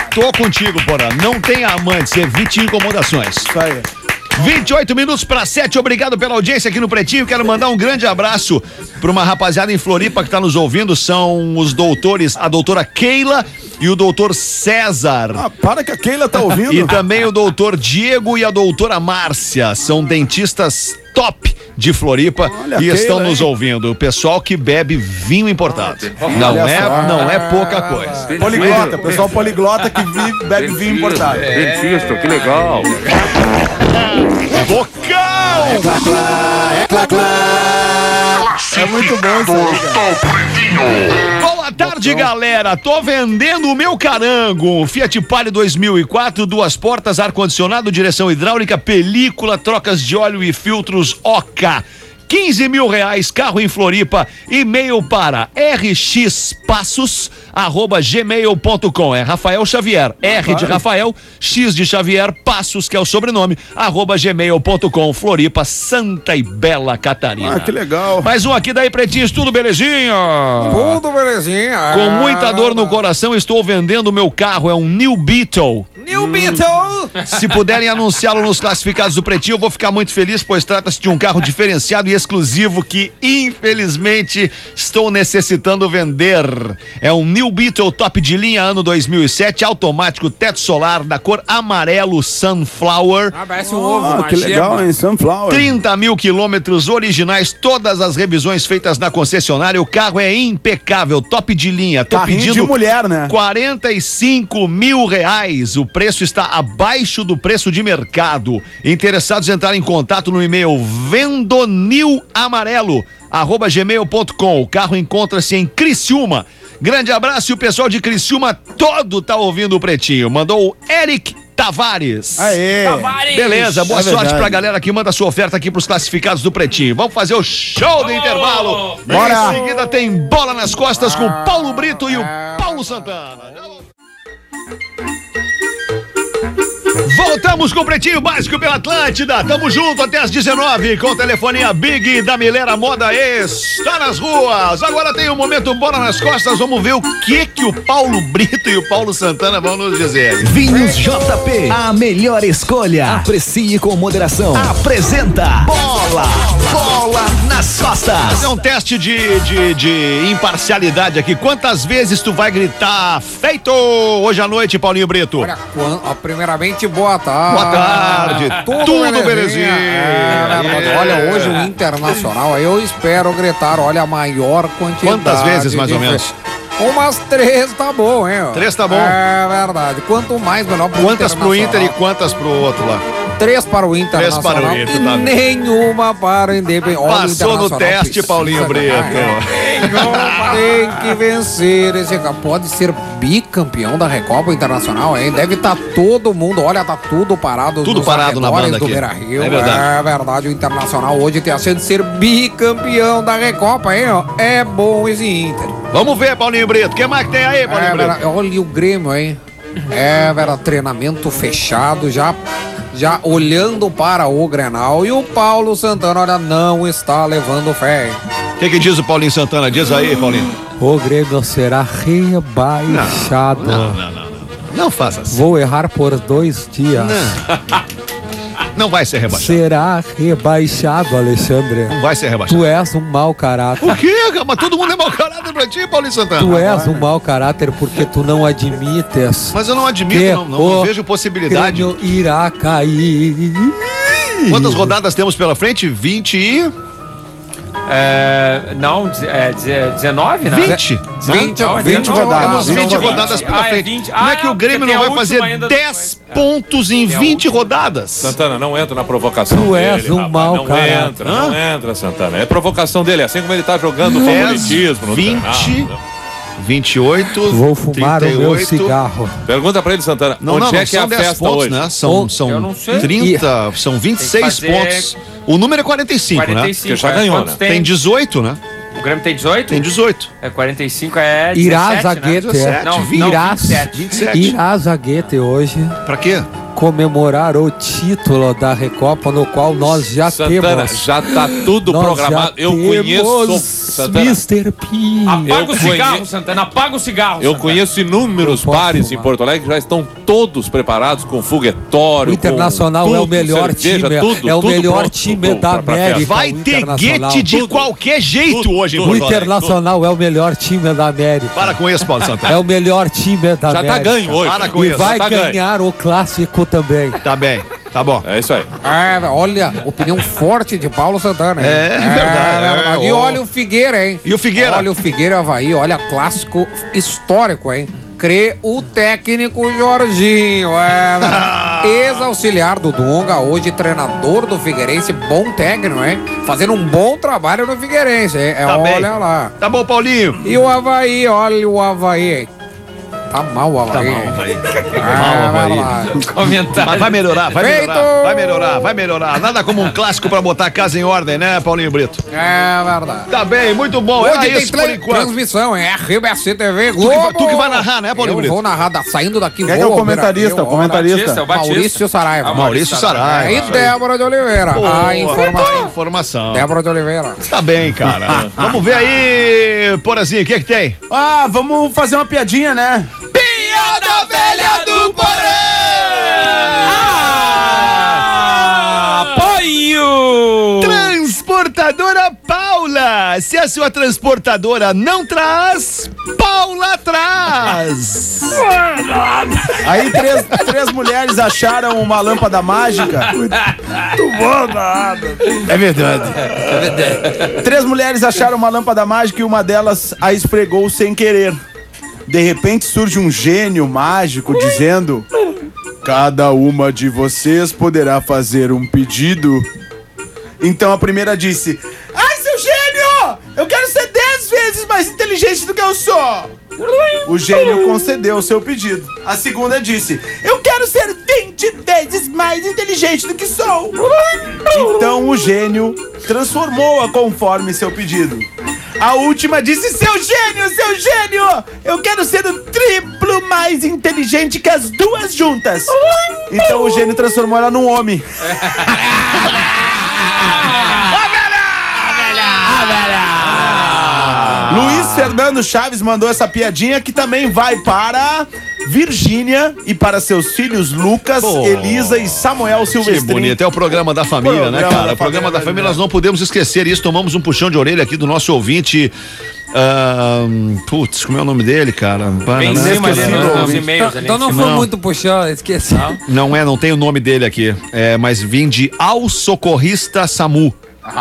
Tô contigo, Porã. Não tenha amantes, evite incomodações. Isso aí. 28 minutos para 7, obrigado pela audiência aqui no Pretinho. Quero mandar um grande abraço para uma rapaziada em Floripa que tá nos ouvindo. São os doutores, a doutora Keila e o doutor César. Ah, para que a Keila tá ouvindo. E também o doutor Diego e a doutora Márcia. São dentistas top de Floripa. Olha, e Keila, estão nos hein? ouvindo. O pessoal que bebe vinho importado. Não é pouca coisa. Poliglota, pessoal poliglota que bebe vinho importado. Dentista, que legal. Bocão! É muito bom isso aí, cara. Boa tarde, galera. Tô vendendo o meu carango. Um Fiat Palio 2004, 2 portas, ar-condicionado, direção hidráulica, película, trocas de óleo e filtros Oca. 15 mil reais, carro em Floripa, e-mail para rxpassos@gmail.com. É Rafael Xavier, R de Rafael, X de Xavier, Passos, que é o sobrenome, @gmail.com, Floripa, Santa e Bela Catarina. Ah, que legal. Mais um aqui daí, pretinhos, tudo belezinha? Tudo belezinha. Com muita dor no coração, estou vendendo o meu carro, é um New Beetle. New Beetle. Se puderem anunciá-lo nos classificados do Pretinho, eu vou ficar muito feliz, pois trata-se de um carro diferenciado e exclusivo que, infelizmente, estou necessitando vender. É um New Beetle top de linha, ano 2007, automático, teto solar, da cor amarelo Sunflower. Ah, parece um ovo, Que legal, hein? Sunflower. 30 mil quilômetros originais, todas as revisões feitas na concessionária. O carro é impecável, top de linha. Tô Carrinho pedindo de mulher, né? 45 mil reais. O preço está abaixo do preço de mercado. Interessados entrarem em contato no e-mail vendonilamarelo@gmail.com. O carro encontra-se em Criciúma. Grande abraço, e o pessoal de Criciúma todo tá ouvindo o Pretinho. Mandou o Eric Tavares. Aê. Beleza, boa É sorte verdade. pra galera que manda sua oferta aqui pros classificados do Pretinho. Vamos fazer o show do intervalo. Bora. Em seguida tem Bola nas Costas com Paulo Brito e o Paulo Santana. Voltamos com o Pretinho Básico pela Atlântida. Tamo junto até as 19 com telefonia Big da Milera Moda está nas ruas. Agora tem um momento Bola nas Costas. Vamos ver o que o Paulo Brito e o Paulo Santana vão nos dizer. Vinhos JP, a melhor escolha. Aprecie com moderação. Apresenta Bola nas Costas. Fazer um teste de imparcialidade aqui. Quantas vezes tu vai gritar feito hoje à noite, Paulinho Brito? Olha, primeiramente, boa tarde. Boa tarde. Tudo belezinha. É verdade. Olha, hoje o Internacional, eu espero gritar, olha, a maior quantidade. Quantas vezes, mais ou menos? Umas 3 tá bom, hein? 3 tá bom. É verdade. Quanto mais, melhor pro Quantas pro Inter e Internacional. quantas pro outro lá? 3 para o Internacional. 3 para o Inter, e tá. nenhuma para o Independente. Olha, o Passou no Internacional teste, precisa Paulinho Brito. Tem que vencer esse cara. Pode ser bicampeão da Recopa Internacional, hein? Deve estar todo mundo, olha, tá tudo parado. Tudo nos parado na arredores banda do aqui. Beira-Rio. É verdade. É verdade, o Internacional hoje tem a chance de ser bicampeão da Recopa, hein? Ó. É bom esse Inter. Vamos ver, Paulinho Brito. O que mais que tem aí, Paulinho É Brito? verdade, olha o Grêmio, hein? É verdade, treinamento fechado, já olhando para o Grenal. E o Paulo Santana, olha, não está levando fé, hein? O que diz o Paulinho Santana? Diz aí, Paulinho. O Grêmio será rebaixado. Não faça assim. Vou errar por 2 dias. Não vai ser rebaixado. Será rebaixado, Alexandre. Não vai ser rebaixado. Tu és um mau caráter. O quê? Mas todo mundo é mau caráter pra ti, Paulinho Santana. Tu és um mau caráter porque tu não admites Mas eu não admito, que não o vejo possibilidade. Grêmio irá cair. Quantas rodadas temos pela frente? 20 e... Não, 19, né? 20? 20 Temos rodadas. 20 rodadas pela é frente. 20. Como é que o Grêmio porque não tem vai a fazer última ainda 10 pontos em 20 rodadas? Santana, não entra na provocação Tu dele, és um rapaz. mau Não caráter. entra, não entra, Santana. É provocação dele, assim como ele tá jogando 10, favoritismo no 20, treinado. 28, Vou fumar 38. o meu cigarro. Pergunta pra ele, Santana, onde é que é são a 10 festa pontos, hoje? né? Eu não sei. 30, são 26 Tem que fazer pontos. O número é 45, 45. Porque já é, ganhou, quantos né? Tem 18, né? O Grêmio tem 18? Tem 18. É 45, é 17, Irás a né? Goethe. 17, Não, Irás, 27. 27. irás a Goethe hoje Pra quê? comemorar o título da Recopa, no qual nós já Santana, temos. já tá tudo Nós programado. já Eu temos conheço Santana. Mr. P. Apaga o Eu cigarro, conhe- Santana. Apaga o cigarro, Eu Santana. conheço inúmeros Não posso bares em fumar. Porto Alegre que já estão todos preparados com foguetório. O Internacional com é o tudo, melhor cerveja, time. tudo, É o tudo melhor pronto time da pra América. festa. Vai o ter Internacional. guete de Tudo. qualquer jeito hoje em O Porto Alegre. Internacional é o melhor time da América. Para com isso, Paulo Santana. É o melhor time da Já América. tá ganho hoje. Para com E isso. vai tá ganho. ganhar o clássico também. Tá bem, tá bom. É isso aí. Olha, opinião forte de Paulo Santana. Hein? É verdade. E olha o Figueira, hein? E o Figueira? Olha o Figueira Havaí, olha, clássico histórico, hein? Crê o técnico Jorginho, ex-auxiliar do Dunga, hoje treinador do Figueirense, bom técnico, hein? Fazendo um bom trabalho no Figueirense, hein? Tá olha bem. lá. Tá bom, Paulinho. E o Havaí, olha o Havaí. Tá mal o Havaí. Havaí. Vai lá. Comentário. Mas vai melhorar, vai Feito! melhorar, vai melhorar, vai melhorar. Nada como um clássico pra botar a casa em ordem, né, Paulinho Brito? É verdade. Tá bem, muito bom. Hoje Era tem isso por enquanto. transmissão, é RBC TV Globo. Tu que vai narrar, né, Paulinho Eu Brito? vou narrar, saindo daqui. Quem é que é o comentarista? O comentarista. O Batista. Maurício Saraiva. Maurício Saraiva. E Débora de Oliveira. Boa. A informação. Informação. Débora de Oliveira. Tá bem, cara. Vamos ver aí, Porazinho, o que é que tem? Ah, vamos fazer uma piadinha, né? Piada velha do Apoio! Transportadora Paula. Se a sua transportadora não traz, Paula traz. Aí três mulheres acharam uma lâmpada mágica. É verdade. Três mulheres acharam uma lâmpada mágica e uma delas a esfregou sem querer. De repente surge um gênio mágico dizendo: cada uma de vocês poderá fazer um pedido. Então a primeira disse: ai, seu gênio! Eu quero ser 10 vezes mais inteligente do que eu sou! O gênio concedeu o seu pedido. A segunda disse: eu quero ser 20 vezes mais inteligente do que sou! Então o gênio transformou-a conforme seu pedido. A última disse: seu gênio! Eu quero ser o triplo mais inteligente que as duas juntas! Então o gênio transformou ela num homem. Luiz Fernando Chaves mandou essa piadinha que também vai para Virgínia e para seus filhos Lucas, Elisa e Samuel Que Silvestrini. bonito, é o programa da família, né, Programa cara? da O programa da família, família, nós não podemos esquecer isso. Tomamos um puxão de orelha aqui do nosso ouvinte. Putz, como é o nome dele, cara? Bem em cima ali nos e-mails ali. Então não foi muito puxando, esqueci. Não tem o nome dele aqui. Mas vim de Ao Socorrista SAMU.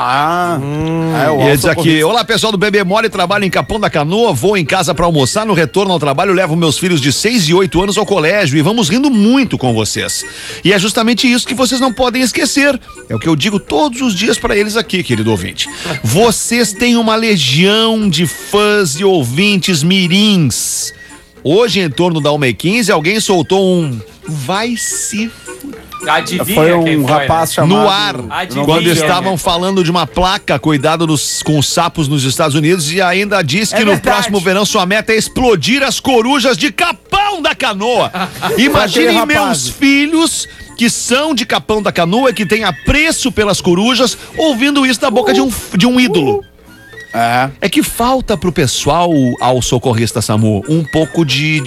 E ele diz aqui: olá pessoal do Bebê Mole, trabalho em Capão da Canoa, vou em casa pra almoçar, no retorno ao trabalho levo meus filhos de 6 e 8 anos ao colégio e vamos rindo muito com vocês. E é justamente isso que vocês não podem esquecer. É o que eu digo todos os dias pra eles aqui, querido ouvinte. Vocês têm uma legião de fãs e ouvintes mirins. Hoje, em torno da 1h15, alguém soltou um vai se Adivinha Foi quem um foi, rapaz né? chamado... no ar, Adivinha, quando né? estavam falando de uma placa, cuidado com os sapos nos Estados Unidos, e ainda diz que no verdade. próximo verão sua meta é explodir as corujas de Capão da Canoa. Imaginem Aquele rapaz. meus filhos que são de Capão da Canoa, que têm apreço pelas corujas, ouvindo isso da boca de um ídolo. É que falta pro pessoal, ao socorrista SAMU, um pouco de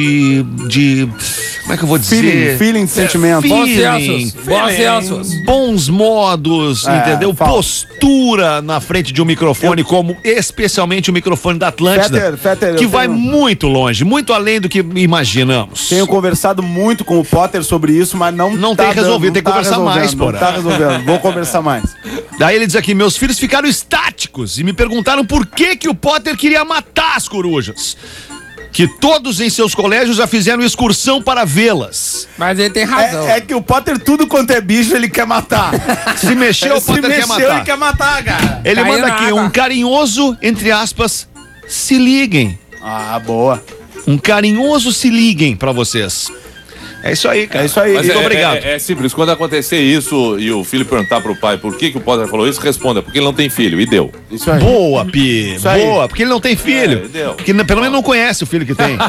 como é que eu vou dizer? Feeling de sentimento. Bons Feeling, sensos. Bons sensos. bons modos, entendeu? falta. Postura na frente de um microfone, como especialmente o microfone da Atlântida, Fetter, que eu vai tenho- muito longe, muito além do que imaginamos. Tenho conversado muito com o Potter sobre isso, mas não tem resolvido, tem que não conversar resolvendo, mais, não porra. tá resolvendo. Vou conversar mais. Daí ele diz aqui: meus filhos ficaram estáticos e me perguntaram por que o Potter queria matar as corujas. Que todos em seus colégios já fizeram excursão para vê-las. Mas ele tem razão. É que o Potter, tudo quanto é bicho, ele quer matar. Se mexeu, o Se Potter quer mexeu, matar. ele quer matar, cara. Ele Caiu manda na aqui água. um carinhoso, entre aspas, se liguem. Ah, boa. Um carinhoso se liguem pra vocês. É isso aí, cara. É isso aí. Mas Muito obrigado. É simples, quando acontecer isso e o filho perguntar pro pai por que o Potter falou isso, responda, porque ele não tem filho, e deu. Isso aí. Boa, Pi. aí. Boa, porque ele não tem filho. deu. Porque pelo menos não conhece o filho que tem.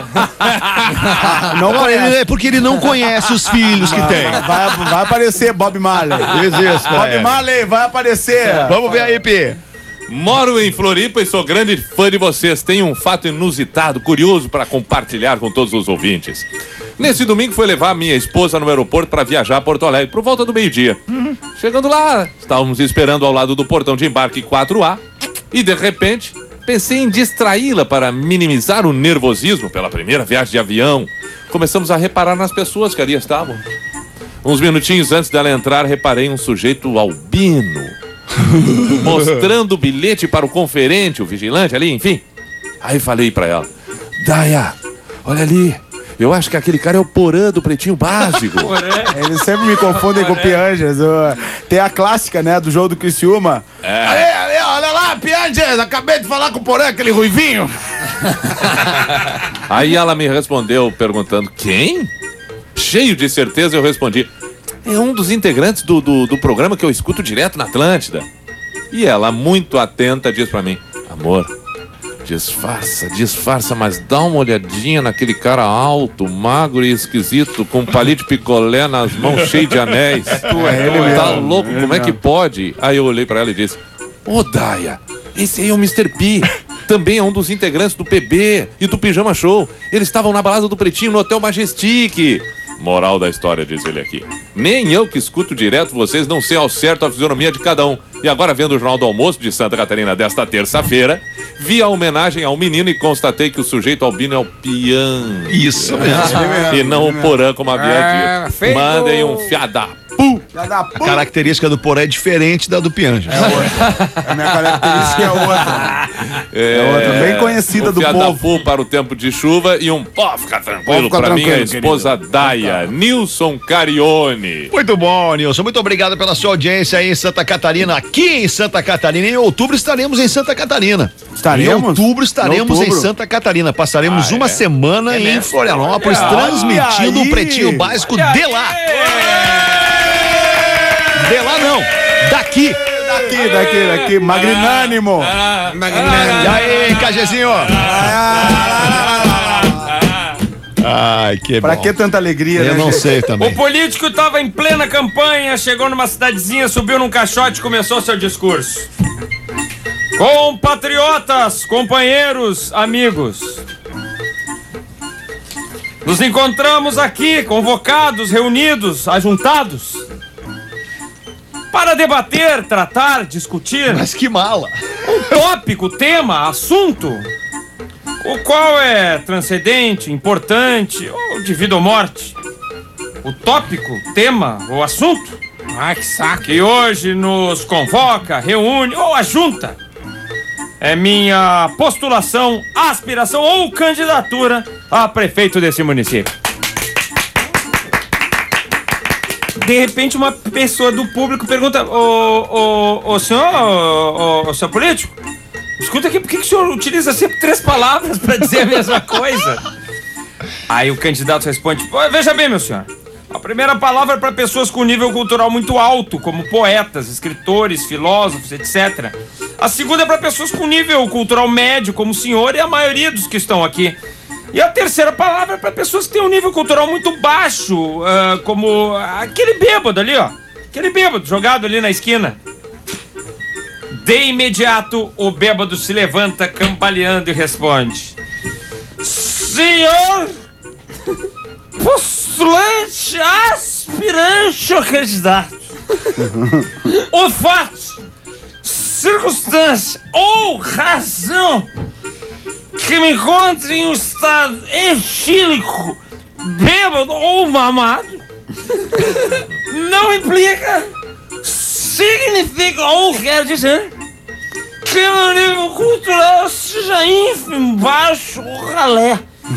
Não conhece. É porque ele não conhece os filhos que tem. Vai aparecer Bob Marley. Isso, Bob Marley, vai aparecer. Vamos ver aí, Pi. Moro em Floripa e sou grande fã de vocês. Tenho um fato inusitado, curioso para compartilhar com todos os ouvintes. Nesse domingo foi levar minha esposa no aeroporto para viajar a Porto Alegre, por volta do meio-dia. Chegando lá, estávamos esperando ao lado do portão de embarque 4A e, de repente, pensei em distraí-la para minimizar o nervosismo pela primeira viagem de avião. Começamos a reparar nas pessoas que ali estavam. Uns minutinhos antes dela entrar, reparei um sujeito albino, mostrando o bilhete para o conferente, o vigilante ali, enfim. Aí falei para ela: Daya, olha ali, eu acho que aquele cara é o Porã do Pretinho Básico. Eles sempre me confundem com o Pianges. Tem a clássica, né, do jogo do Criciúma. Olha lá, Pianges, acabei de falar com o Porã, aquele ruivinho. Aí ela me respondeu perguntando: quem? Cheio de certeza eu respondi: é um dos integrantes do programa que eu escuto direto na Atlântida. E ela, muito atenta, diz pra mim: amor, disfarça, mas dá uma olhadinha naquele cara alto, magro e esquisito, com um palito de picolé nas mãos cheio de anéis. Tá louco, como é que pode? Aí eu olhei pra ela e disse: ô Daya, esse aí é o Mr. P. Também é um dos integrantes do PB e do Pijama Show. Eles estavam na balada do Pretinho no Hotel Majestic. Moral da história, diz ele aqui: nem eu que escuto direto vocês não sei ao certo a fisionomia de cada um. E agora, vendo o Jornal do Almoço de Santa Catarina desta terça-feira, vi a homenagem ao menino e constatei que o sujeito albino é o Pian. Isso mesmo. E não o Porã, como havia dito. feito. Mandem um fiada. A característica do Porã é diferente da do Pianja. A minha característica é outra. É outra, bem conhecida do povo. Para o tempo de chuva e um pó, fica tranquilo para minha esposa Daya, Nilson Carione. Muito bom, Nilson. Muito obrigado pela sua audiência aí em Santa Catarina. Aqui em Santa Catarina, em outubro estaremos em Santa Catarina. Estaremos? Em outubro estaremos em Santa Catarina. Passaremos uma semana em Florianópolis, transmitindo o Pretinho Básico de lá. De lá não, daqui. Daqui, magnânimo. E aí, Cajezinho? Ai, que Pra bom. que tanta alegria, Eu né? não sei também. O político estava em plena campanha, chegou numa cidadezinha, subiu num caixote e começou seu discurso. Compatriotas, companheiros, amigos, nos encontramos aqui, convocados, reunidos, ajuntados, para debater, tratar, discutir Mas que mala. um tópico, tema, assunto, o qual é transcendente, importante ou de vida ou morte. O tópico, tema ou assunto Ai, que saco. que hoje nos convoca, reúne ou ajunta é minha postulação, aspiração ou candidatura a prefeito desse município. De repente uma pessoa do público pergunta: o senhor político, escuta aqui, por que o senhor utiliza sempre 3 palavras para dizer a mesma coisa? Aí o candidato responde: veja bem, meu senhor, a primeira palavra é para pessoas com nível cultural muito alto, como poetas, escritores, filósofos, etc. A segunda é para pessoas com nível cultural médio, como o senhor e a maioria dos que estão aqui. E a terceira palavra é para pessoas que têm um nível cultural muito baixo, como aquele bêbado ali, ó. Aquele bêbado jogado ali na esquina. De imediato, o bêbado se levanta, cambaleando, e responde: senhor postulante, aspirante ou candidato, o fato, circunstância ou razão que me encontre em um estado etílico, bêbado ou mamado não implica, significa ou quer dizer que meu nível cultural seja ínfimo, baixo ou ralé.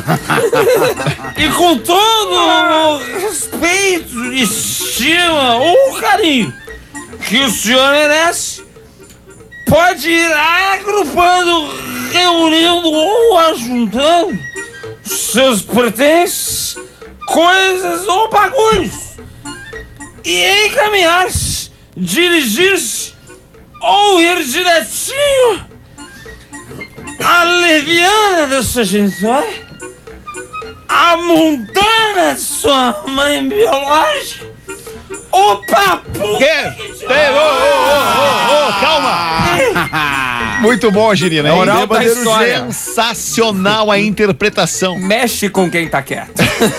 E com todo o respeito, estima ou carinho que o senhor merece, pode ir agrupando, reunindo ou ajuntando seus pertences, coisas ou bagulhos e encaminhar-se, dirigir-se ou ir direitinho à leviana da sua genitória, a montana de sua mãe biológica, o papo. Calma. Muito bom, Girina. É oral da história. Sensacional a interpretação. Mexe com quem tá quieto.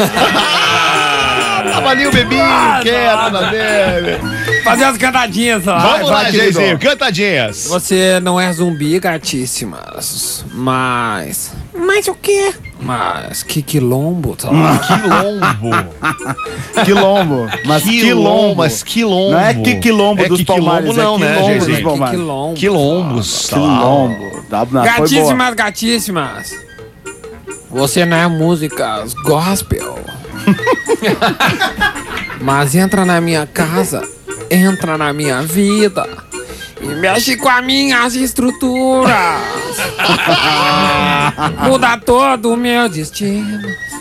Tava ali o bebinho, quieto na dele. Fazer as cantadinhas lá. Vamos lá, Geizinho, cantadinhas. Você não é zumbi, gatíssimas. Mas o quê? Mas que quilombo, tá lá. Quilombo. Mas quilombo. Mas quilombo. Não é que quilombo dos Palmares, não, né, quilombo dos Geizinho? Palmares. Quilombos. Quilombo. Gatíssimas, gatíssimas. Você não é músicas gospel. Mas entra na minha casa, entra na minha vida e mexe com as minhas estruturas. Muda todo o meu destino.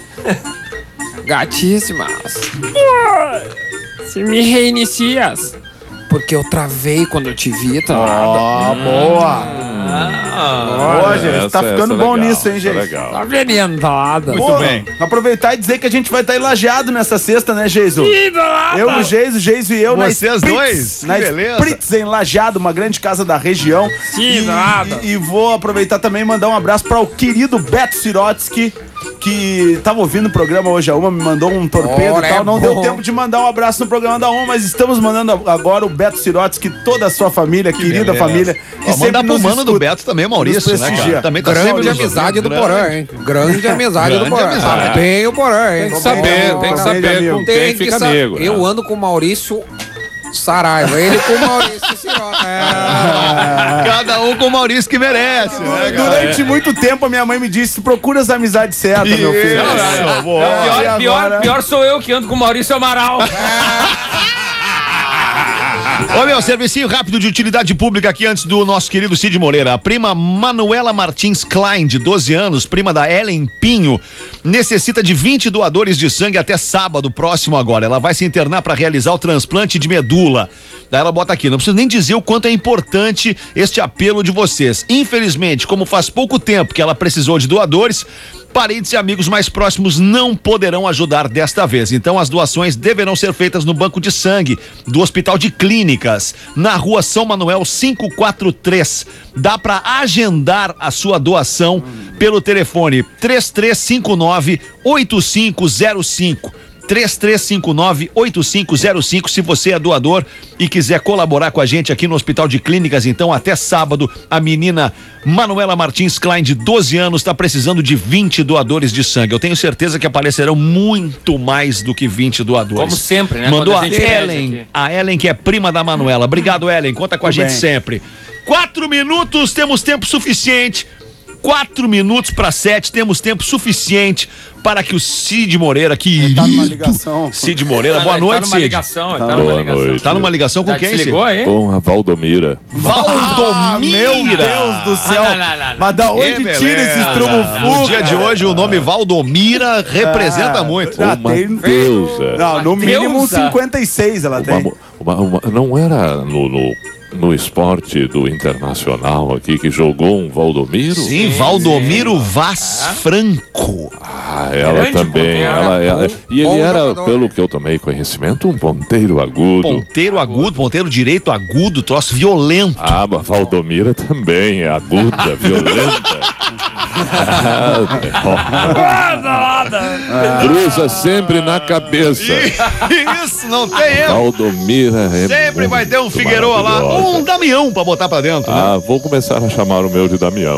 Gatíssimas, se me reinicias, porque eu travei quando eu te vi, tá? Boa. Boa, gente. Tá ficando bom legal, nisso, hein, gente? Legal. Tá venentada. Muito bem. Aproveitar e dizer que a gente vai estar lajeado nessa sexta, né, Geiso? Eu, o Geiso e eu Vocês na Spritz, dois? na Que beleza. Spritz em Lajeado, uma grande casa da região. E vou aproveitar também e mandar um abraço para o querido Beto Sirotsky, que tava ouvindo o programa hoje a uma, me mandou um torpedo e tal. Não deu tempo de mandar um abraço no programa da uma, mas estamos mandando agora o Beto Sirotsky, toda a sua família, querida beleza. família. Ó, mandar pro mano do Beto também, Maurício, né, cara? Também tá Grande sempre amizade do grande. Porã, hein? Grande amizade do Grande Porã. amizade. Tem o Porã, hein? Tem que saber com quem fica amigo. né? Eu ando com o Maurício Saraiva, ele com o Maurício Sirotsky. Cada um com o Maurício que merece, né, cara? Durante muito tempo a minha mãe me disse: procura as amizades certas, meu filho. Isso, boa. Pior sou eu que ando com o Maurício Amaral. Ô, meu, servicinho rápido de utilidade pública aqui antes do nosso querido Cid Moreira. A prima Manuela Martins Klein, de 12 anos, prima da Ellen Pinho, necessita de 20 doadores de sangue até sábado próximo agora. Ela vai se internar para realizar o transplante de medula. Daí ela bota aqui, não preciso nem dizer o quanto é importante este apelo de vocês. Infelizmente, como faz pouco tempo que ela precisou de doadores, parentes e amigos mais próximos não poderão ajudar desta vez. Então as doações deverão ser feitas no banco de sangue do Hospital de Clínicas, na Rua São Manuel 543. Dá para agendar a sua doação pelo telefone 3359-8505. 3359-8505. Se você é doador e quiser colaborar com a gente aqui no Hospital de Clínicas, então até sábado, a menina Manuela Martins Klein, de 12 anos, está precisando de 20 doadores de sangue. Eu tenho certeza que aparecerão muito mais do que 20 doadores. Como sempre, né? Mandou Quando a a gente Ellen, que é prima da Manuela. Obrigado, Ellen, conta com a gente sempre. 4 minutos, temos tempo suficiente. 4 minutos para 7, temos tempo suficiente para que o Cid Moreira, que Tá numa ligação. Cid Moreira, boa noite, Cid. Boa noite. Tá numa ligação com Já quem, Cid? desligou aí? Com a Valdomira. Valdomira! Meu Deus do céu. Não. Mas da onde tira esse No estrumo dia de hoje, o nome Valdomira representa muito. Já Uma tem. deusa. Não, no mínimo uns Deusa. 56 ela tem. Não era no esporte do Internacional aqui que jogou um Valdomiro? Sim, Valdomiro Vaz Franco. Ah, ela Grande também. ponteiro. E ele Bom era, jogador. pelo que eu tomei conhecimento, um ponteiro agudo. Ponteiro agudo, ponteiro direito agudo, troço violento. Ah, mas Valdomira também é aguda, violenta. Cruza sempre na cabeça. Isso, não tem erro. Valdomira é Sempre vai ter um muito Figueroa lá, maravilhosa. ou um Damião pra botar pra dentro. né? Ah, vou começar a chamar o meu de Damião.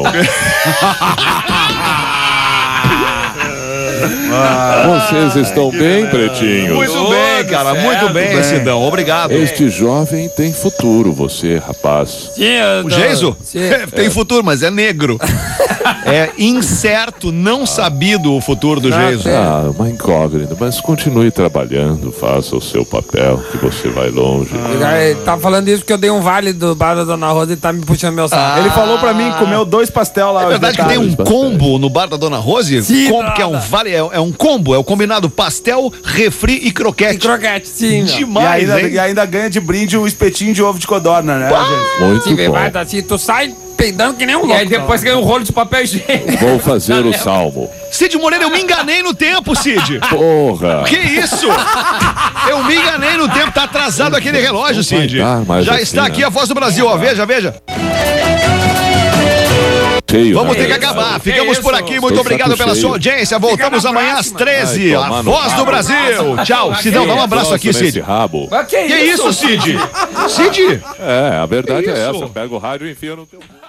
Vocês estão bem, pretinhos? Muito bem, cara, muito bem, Cidão, obrigado. Este jovem tem futuro, você, rapaz. O Geiso tem futuro, mas é negro. É incerto, não sabido o futuro do Geiso. Ah, uma incógnita, mas continue trabalhando, faça o seu papel, que você vai longe. Ele tá falando isso porque eu dei um vale do bar da Dona Rosa e tá me puxando meu saco. Ele falou pra mim que comeu 2 pastel lá. É verdade que tem um combo no bar da Dona Rose? Sim, Combo que é um vale, é um combo, é o combinado pastel, refri e croquete. E croquete, sim. Demais, E ainda ganha de brinde um espetinho de ovo de codorna, né, gente? Muito Sim, bom. vai, assim, tu sai peidando que nem um E louco. aí depois ganha um rolo de papel higiênico. Vou fazer o salmo. Cid Moreira, eu me enganei no tempo, Cid. Porra! Que isso? Eu me enganei no tempo, tá atrasado aquele relógio, Cid. dar, mas Já assim, está né? aqui a voz do Brasil, ó, veja, veja. cheio. Vamos né? ter que acabar. Ficamos isso? por aqui. Muito Estou obrigado saco pela cheio. sua audiência. Voltamos na amanhã às próxima. 13. Ai, A tomar no voz rabo. do Brasil. Tchau. Sidão, dá um abraço aqui, Nesse Cid. rabo. Mas Que isso, Cid? Cid? É, a verdade Que é isso? essa. Eu pego o rádio e enfio no teu...